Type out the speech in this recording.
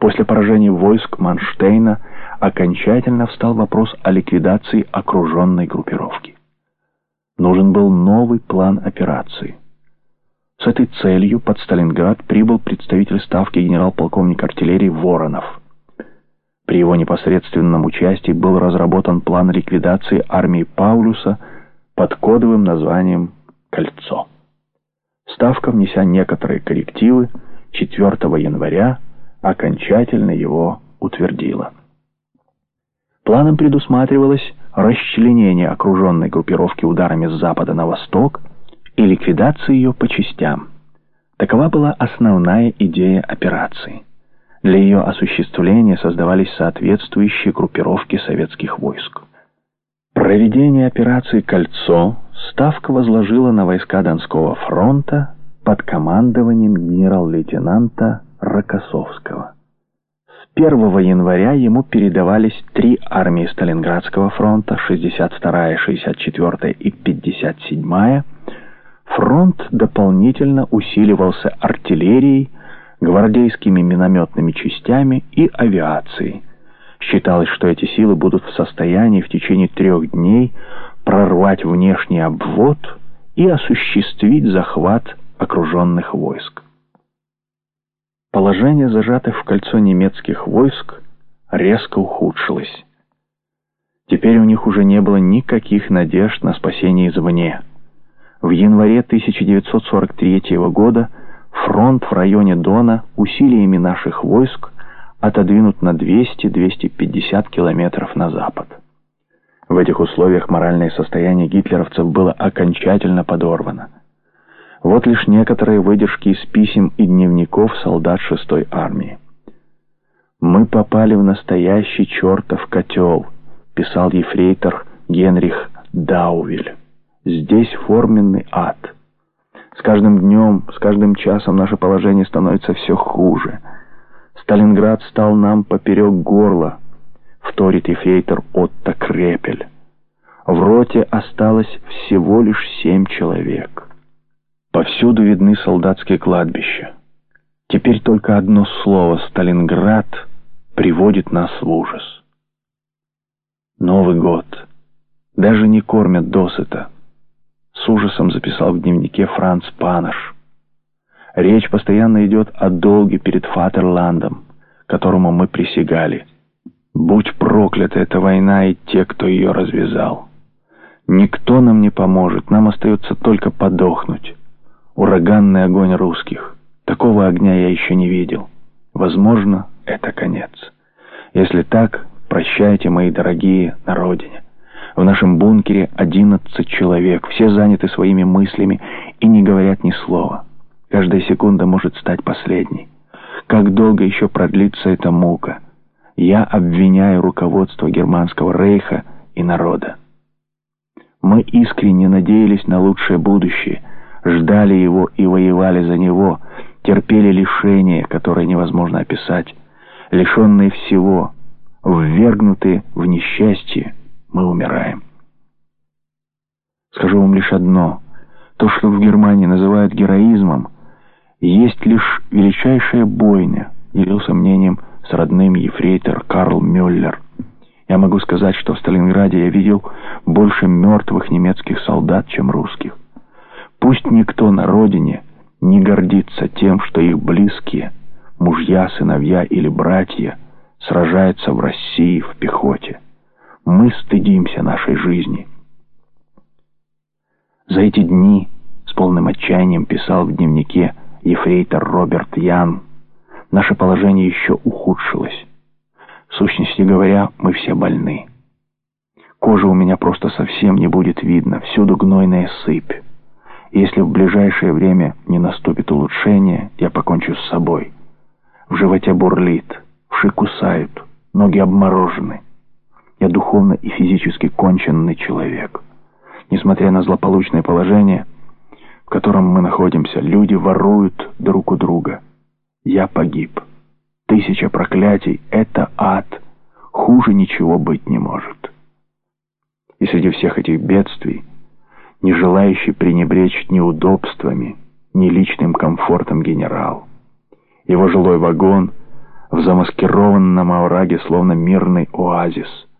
После поражения войск Манштейна окончательно встал вопрос о ликвидации окруженной группировки. Нужен был новый план операции. С этой целью под Сталинград прибыл представитель ставки генерал-полковник артиллерии Воронов. При его непосредственном участии был разработан план ликвидации армии Паулюса под кодовым названием «Кольцо». Ставка, внеся некоторые коррективы, 4 января окончательно его утвердила. Планом предусматривалось расчленение окруженной группировки ударами с запада на восток и ликвидация ее по частям. Такова была основная идея операции. Для ее осуществления создавались соответствующие группировки советских войск. Проведение операции «Кольцо» Ставка возложила на войска Донского фронта под командованием генерал-лейтенанта Рокоссовского. С 1 января ему передавались 3 армии Сталинградского фронта, 62-я, 64-я и 57-я. Фронт дополнительно усиливался артиллерией, гвардейскими минометными частями и авиацией. Считалось, что эти силы будут в состоянии в течение 3 дней прорвать внешний обвод и осуществить захват окруженных войск. Положение зажатых в кольцо немецких войск резко ухудшилось. Теперь у них уже не было никаких надежд на спасение извне. В январе 1943 года фронт в районе Дона усилиями наших войск отодвинут на 200-250 километров на запад. В этих условиях моральное состояние гитлеровцев было окончательно подорвано. Вот лишь некоторые выдержки из писем и дневников солдат 6-й армии. «Мы попали в настоящий чертов котел», — писал ефрейтор Генрих Даувиль. «Здесь форменный ад. С каждым днем, с каждым часом наше положение становится все хуже. Сталинград стал нам поперек горла», — вторит ефрейтор Отто Крепель. «В роте осталось всего лишь 7 человек». Повсюду видны солдатские кладбища. Теперь только одно слово «Сталинград» приводит нас в ужас. Новый год. Даже не кормят досыта. С ужасом записал в дневнике Франц Панаш. Речь постоянно идет о долге перед Фатерландом, которому мы присягали. Будь проклята эта война и те, кто ее развязал. Никто нам не поможет, нам остается только подохнуть. Ураганный огонь русских. Такого огня я еще не видел. Возможно, это конец. Если так, прощайте, мои дорогие, на родине. В нашем бункере 11 человек, все заняты своими мыслями и не говорят ни слова. Каждая секунда может стать последней. Как долго еще продлится эта мука? Я обвиняю руководство Германского рейха и народа. Мы искренне надеялись на лучшее будущее, ждали его и воевали за него, терпели лишения, которые невозможно описать. Лишенные всего, ввергнутые в несчастье, мы умираем. Скажу вам лишь одно. То, что в Германии называют героизмом, есть лишь величайшая бойня, делился мнением с родным ефрейтор Карл Мюллер. Я могу сказать, что в Сталинграде я видел больше мертвых немецких солдат, чем русских. Пусть никто на родине не гордится тем, что их близкие, мужья, сыновья или братья, сражаются в России в пехоте. Мы стыдимся нашей жизни. За эти дни с полным отчаянием писал в дневнике ефрейтор Роберт Ян. Наше положение еще ухудшилось. В сущности говоря, мы все больны. Кожи у меня просто совсем не будет видно, всюду гнойная сыпь. Если в ближайшее время не наступит улучшение, я покончу с собой. В животе бурлит, вши кусают, ноги обморожены. Я духовно и физически конченный человек. Несмотря на злополучное положение, в котором мы находимся, люди воруют друг у друга. Я погиб. 1000 проклятий — это ад. Хуже ничего быть не может. И среди всех этих бедствий, не желающий пренебречь ни удобствами, ни личным комфортом генерал. Его жилой вагон в замаскированном овраге, словно мирный оазис.